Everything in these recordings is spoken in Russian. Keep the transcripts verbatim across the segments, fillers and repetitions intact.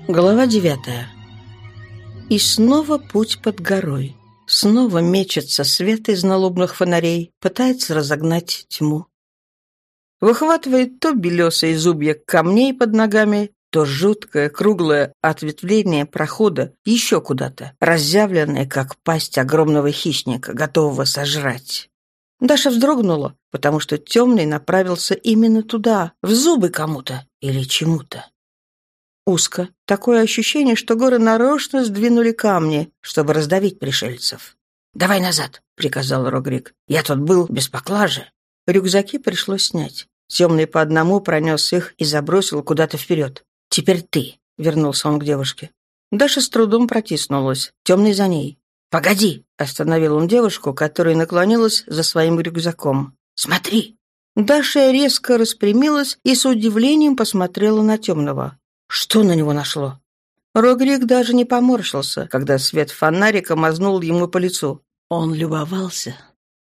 Глава девятая. И снова путь под горой. Снова мечется свет из налобных фонарей, пытается разогнать тьму. Выхватывает то белесые зубья камней под ногами, то жуткое круглое ответвление прохода еще куда-то, разъявленное, как пасть огромного хищника, готового сожрать. Даша вздрогнула, потому что темный направился именно туда, в зубы кому-то или чему-то. Узко. Такое ощущение, что горы нарочно сдвинули камни, чтобы раздавить пришельцев. «Давай назад», — приказал Рогрик. «Я тут был без поклажи». Рюкзаки пришлось снять. Темный по одному пронес их и забросил куда-то вперед. «Теперь ты», — вернулся он к девушке. Даша с трудом протиснулась. Темный за ней. «Погоди», — остановил он девушку, которая наклонилась за своим рюкзаком. «Смотри». Даша резко распрямилась и с удивлением посмотрела на темного. Что на него нашло? Рогрик даже не поморщился, когда свет фонарика мазнул ему по лицу. Он любовался.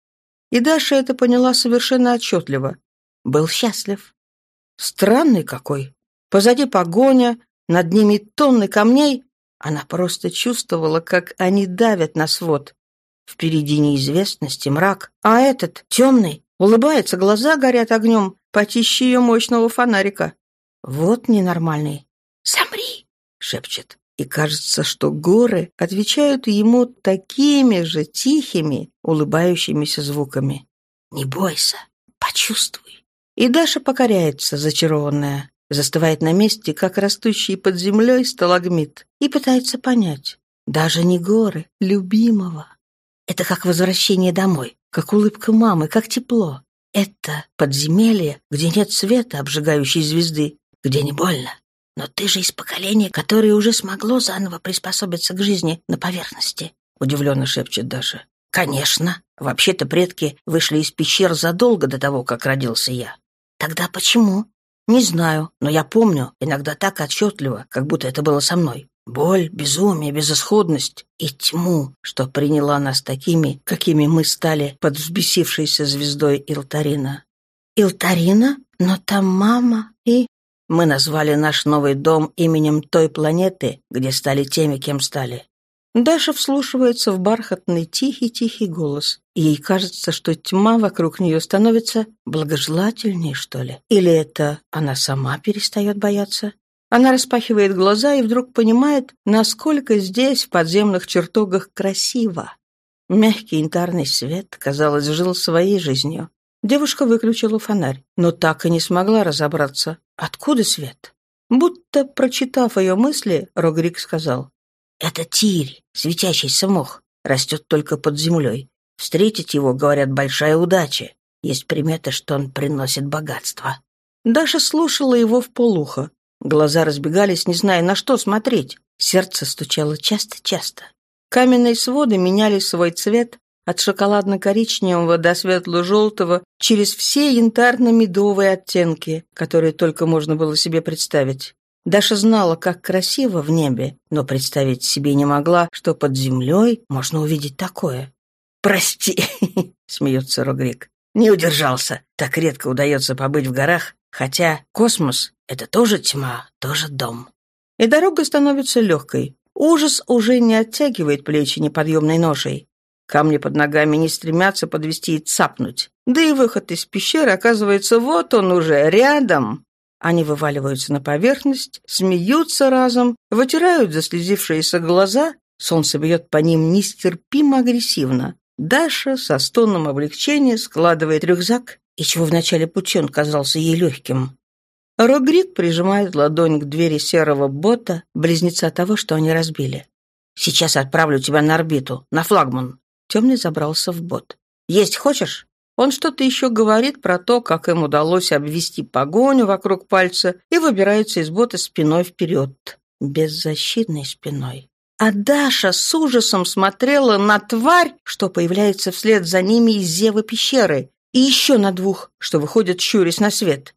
И Даша это поняла совершенно отчетливо. Был счастлив. Странный какой. Позади погоня, над ними тонны камней. Она просто чувствовала, как они давят на свод. Впереди неизвестность и мрак. А этот, темный, улыбается, глаза горят огнем, почище ее мощного фонарика. Вот ненормальный. «Замри!» — шепчет. И кажется, что горы отвечают ему такими же тихими, улыбающимися звуками. «Не бойся, почувствуй». И Даша покоряется, зачарованная, застывает на месте, как растущий под землей сталагмит, и пытается понять. Даже не горы, любимого. Это как возвращение домой, как улыбка мамы, как тепло. Это подземелье, где нет света, обжигающей звезды, где не больно. Но ты же из поколения, которое уже смогло заново приспособиться к жизни на поверхности, удивленно шепчет Даша. Конечно. Вообще-то предки вышли из пещер задолго до того, как родился я. Тогда почему? Не знаю, но я помню, иногда так отчетливо, как будто это было со мной. Боль, безумие, безысходность и тьму, что приняла нас такими, какими мы стали под взбесившейся звездой Илтарина. Илтарина? Но там мама и... Мы назвали наш новый дом именем той планеты, где стали теми, кем стали. Даша вслушивается в бархатный тихий-тихий голос. Ей кажется, что тьма вокруг нее становится благожелательней, что ли. Или это она сама перестает бояться? Она распахивает глаза и вдруг понимает, насколько здесь, в подземных чертогах, красиво. Мягкий янтарный свет, казалось, жил своей жизнью. Девушка выключила фонарь, но так и не смогла разобраться, откуда свет. Будто, прочитав ее мысли, Рогрик сказал: «Это тирь, светящийся мох, растет только под землей. Встретить его, говорят, большая удача. Есть примета, что он приносит богатство». Даша слушала его вполуха. Глаза разбегались, не зная, на что смотреть. Сердце стучало часто-часто. Каменные своды меняли свой цвет от шоколадно-коричневого до светло-желтого через все янтарно-медовые оттенки, которые только можно было себе представить. Даша знала, как красиво в небе, но представить себе не могла, что под землей можно увидеть такое. «Прости», — смеется Рогрик, — «не удержался. Так редко удается побыть в горах, хотя космос — это тоже тьма, тоже дом». И дорога становится легкой. Ужас уже не оттягивает плечи неподъемной ношей. Камни под ногами не стремятся подвести и цапнуть. Да и выход из пещеры, оказывается, вот он уже, рядом. Они вываливаются на поверхность, смеются разом, вытирают заслезившиеся глаза. Солнце бьет по ним нестерпимо агрессивно. Даша со стоном облегчения складывает рюкзак, и чего в начале пути он казался ей легким. Рогрик прижимает ладонь к двери серого бота, близнеца того, что они разбили. «Сейчас отправлю тебя на орбиту, на флагман». Темный забрался в бот. «Есть хочешь?» Он что-то еще говорит про то, как им удалось обвести погоню вокруг пальца, и выбирается из бота спиной вперед. Беззащитной спиной. А Даша с ужасом смотрела на тварь, что появляется вслед за ними из зева пещеры, и еще на двух, что выходят, щурясь на свет.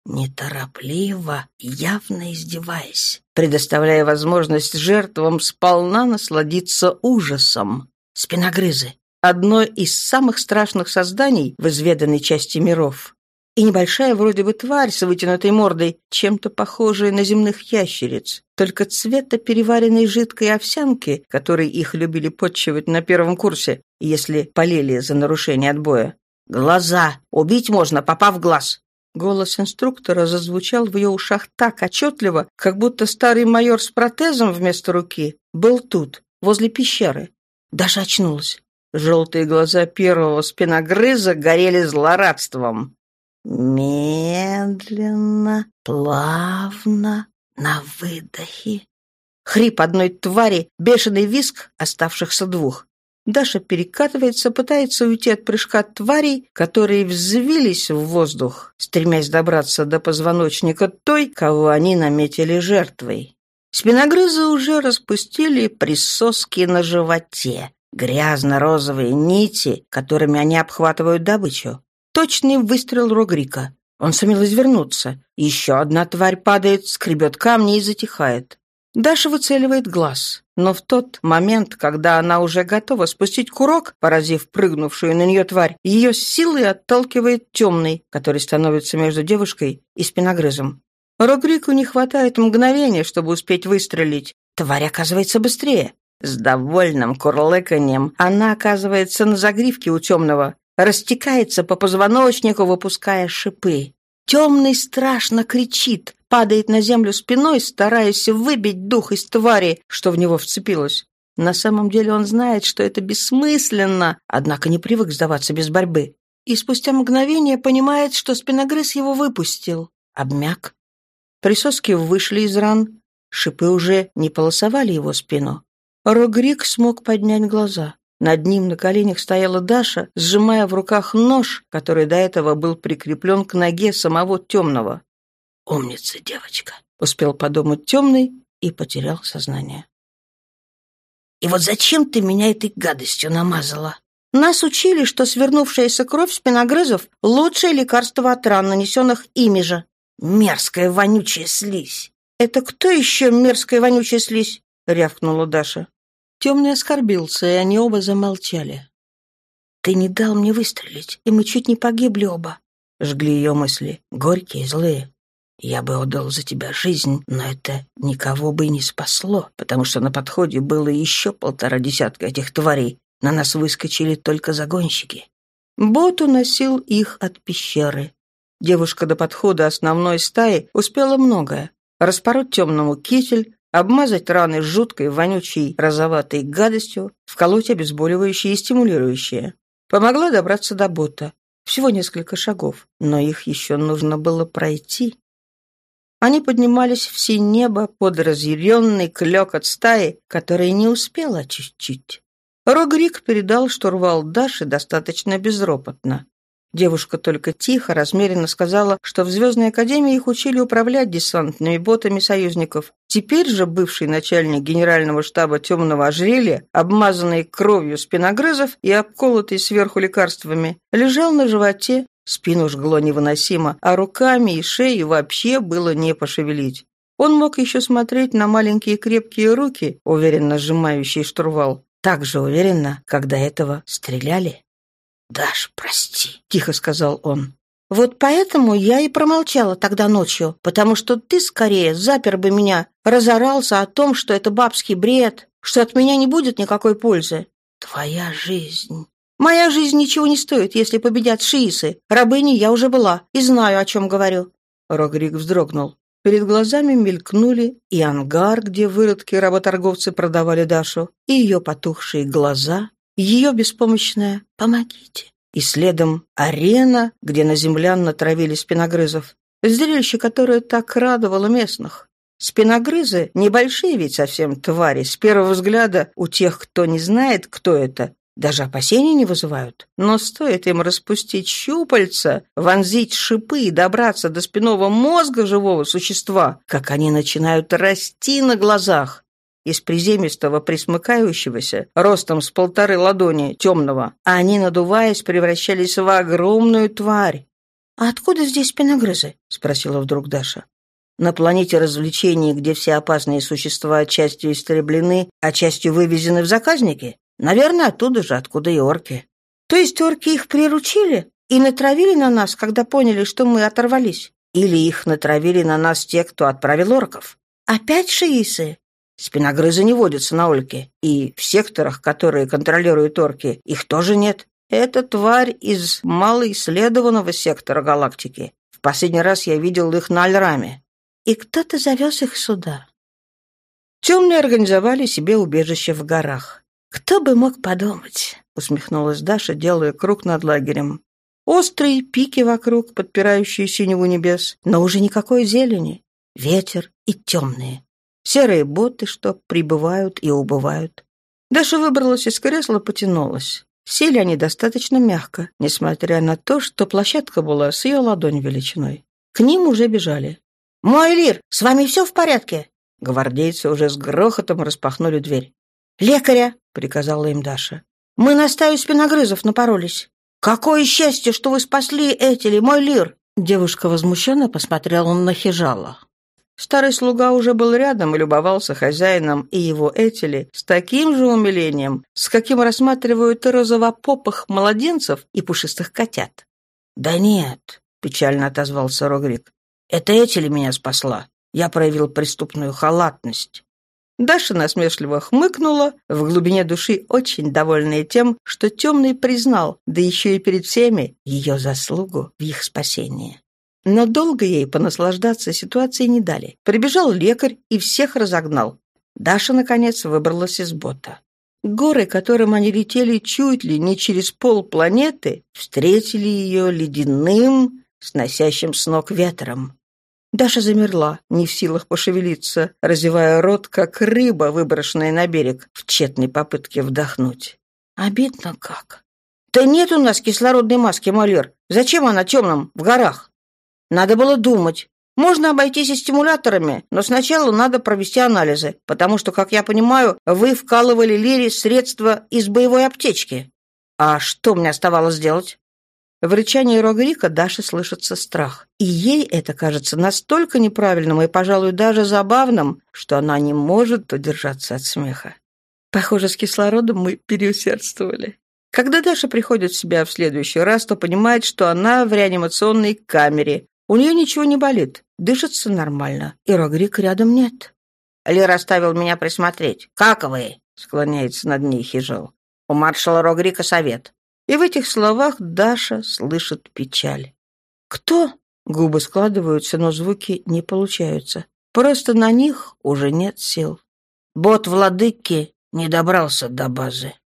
Неторопливо, явно издеваясь, предоставляя возможность жертвам сполна насладиться ужасом. Спиногрызы. Одно из самых страшных созданий в изведанной части миров. и небольшая вроде бы тварь с вытянутой мордой, чем-то похожая на земных ящериц, только цвета переваренной жидкой овсянки, которой их любили подчивать на первом курсе, если полели за нарушение отбоя. «Глаза! Убить можно, попав в глаз!» Голос инструктора зазвучал в ее ушах так отчетливо, как будто старый майор с протезом вместо руки был тут, возле пещеры. Даша очнулась. Желтые глаза первого спиногрыза горели злорадством. Медленно, плавно, на выдохе. Хрип одной твари, бешеный визг оставшихся двух. Даша перекатывается, пытается уйти от прыжка тварей, которые взвились в воздух, стремясь добраться до позвоночника той, кого они наметили жертвой. Спиногрызы уже распустили присоски на животе, грязно-розовые нити, которыми они обхватывают добычу. Точный выстрел Рогрика. Он сумел извернуться. Еще одна тварь падает, скребет камни и затихает. Даша выцеливает глаз, но в тот момент, когда она уже готова спустить курок, поразив прыгнувшую на нее тварь, ее с силой отталкивает темный, который становится между девушкой и спиногрызом. Рогрику не хватает мгновения, чтобы успеть выстрелить. Тварь оказывается быстрее. С довольным курлыканьем она оказывается на загривке у темного, растекается по позвоночнику, выпуская шипы. Темный страшно кричит, падает на землю спиной, стараясь выбить дух из твари, что в него вцепилась. На самом деле он знает, что это бессмысленно, однако не привык сдаваться без борьбы. И спустя мгновение понимает, что спиногрыз его выпустил. Обмяк. Присоски вышли из ран, шипы уже не полосовали его спину. Рогрик смог поднять глаза. Над ним на коленях стояла Даша, сжимая в руках нож, который до этого был прикреплен к ноге самого темного. «Умница, девочка», — успел подумать темный и потерял сознание. «И вот зачем ты меня этой гадостью намазала? Нас учили, что свернувшаяся кровь спиногрызов — лучшее лекарство от ран, нанесенных ими же. Мерзкая вонючая слизь!» «Это кто еще мерзкая вонючая слизь?» — рявкнула Даша. Темный оскорбился, и они оба замолчали. «Ты не дал мне выстрелить, и мы чуть не погибли оба», — жгли ее мысли, горькие, злые. «Я бы отдал за тебя жизнь, но это никого бы и не спасло, потому что на подходе было еще полтора десятка этих тварей. На нас выскочили только загонщики». Бот уносил их от пещеры. Девушка до подхода основной стаи успела многое. Распороть темному китель, обмазать раны жуткой, вонючей, розоватой гадостью, вколоть обезболивающее и стимулирующее. Помогла добраться до бота. Всего несколько шагов, но их еще нужно было пройти. Они поднимались в синее небо под разъяренный клёкот стаи, которая не успела очистить. Рогрик передал штурвал Даше достаточно безропотно. Девушка только тихо, размеренно сказала, что в Звездной академии их учили управлять десантными ботами союзников. Теперь же бывший начальник генерального штаба темного ожерелья, обмазанный кровью спиногрызов и обколотый сверху лекарствами, лежал на животе, спину жгло невыносимо, а руками и шеей вообще было не пошевелить. Он мог еще смотреть на маленькие крепкие руки, уверенно сжимающие штурвал, так же уверенно, как до этого стреляли. «Даш, прости», — тихо сказал он. «Вот поэтому я и промолчала тогда ночью, потому что ты скорее запер бы меня, разорался о том, что это бабский бред, что от меня не будет никакой пользы. Твоя жизнь...» «Моя жизнь ничего не стоит, если победят шиисы. Рабыней я уже была и знаю, о чем говорю». Рогрик вздрогнул. Перед глазами мелькнули и ангар, где выродки-работорговцы продавали Дашу, и ее потухшие глаза, ее беспомощное «помогите». И следом арена, где на землян натравили спиногрызов. Зрелище, которое так радовало местных. Спиногрызы, небольшие ведь совсем твари, с первого взгляда у тех, кто не знает, кто это, даже опасений не вызывают. Но стоит им распустить щупальца, вонзить шипы и добраться до спинного мозга живого существа, как они начинают расти на глазах. Из приземистого, присмыкающегося, ростом с полторы ладони, темного, они, надуваясь, превращались в огромную тварь. «А откуда здесь спиногрызы?» — спросила вдруг Даша. «На планете развлечений, где все опасные существа частью истреблены, а частью вывезены в заказники? Наверное, оттуда же, откуда и орки». «То есть орки их приручили?» И натравили на нас, когда поняли, что мы оторвались? Или их натравили на нас те, кто отправил орков? Опять шиисы? Спиногрызы не водятся на Ольке, и в секторах, которые контролируют орки, их тоже нет. Это тварь из малоисследованного сектора галактики. В последний раз я видел их на Альраме. И кто-то завез их сюда. Темные организовали себе убежище в горах. «Кто бы мог подумать?» — усмехнулась Даша, делая круг над лагерем. Острые пики вокруг, подпирающие синеву небес, но уже никакой зелени. Ветер и темные. Серые боты, что прибывают и убывают. Даша выбралась из кресла, потянулась. Сели они достаточно мягко, несмотря на то, что площадка была с ее ладонь величиной. К ним уже бежали. «Мой Лир, с вами все в порядке?» Гвардейцы уже с грохотом распахнули дверь. «Лекаря!» — приказала им Даша. «Мы на стаю спиногрызов напоролись». «Какое счастье, что вы спасли Этели, мой Лир!» Девушка возмущенно посмотрела на Хижала. Старый слуга уже был рядом и любовался хозяином и его Этели с таким же умилением, с каким рассматривают розовопопых младенцев и пушистых котят. «Да нет», — печально отозвался Рогрик, — «это Этели меня спасла. Я проявил преступную халатность». Даша насмешливо хмыкнула, в глубине души очень довольная тем, что Темный признал, да еще и перед всеми, ее заслугу в их спасении. Но долго ей понаслаждаться ситуацией не дали. Прибежал лекарь и всех разогнал. Даша, наконец, выбралась из бота. Горы, которым они летели чуть ли не через полпланеты, встретили ее ледяным, сносящим с ног ветром. Даша замерла, не в силах пошевелиться, разевая рот, как рыба, выброшенная на берег, в тщетной попытке вдохнуть. Обидно как. «Да нет у нас кислородной маски, Малер. Зачем она темным в горах? Надо было думать. Можно обойтись и стимуляторами, но сначала надо провести анализы, потому что, как я понимаю, вы вкалывали Лире средства из боевой аптечки. А что мне оставалось делать?» В рычании Рогрика Даше слышится страх. И ей это кажется настолько неправильным и, пожалуй, даже забавным, что она не может удержаться от смеха. Похоже, с кислородом мы переусердствовали. Когда Даша приходит в себя в следующий раз, то понимает, что она в реанимационной камере. У нее ничего не болит, дышится нормально, и Рогрик рядом нет. «Лир оставил меня присмотреть. Как вы?» — склоняется над ней Хижал. «У маршала Рогрика совет». И в этих словах Даша слышит печаль. «Кто?» Губы складываются, но звуки не получаются. Просто на них уже нет сил. «Бот владыки не добрался до базы».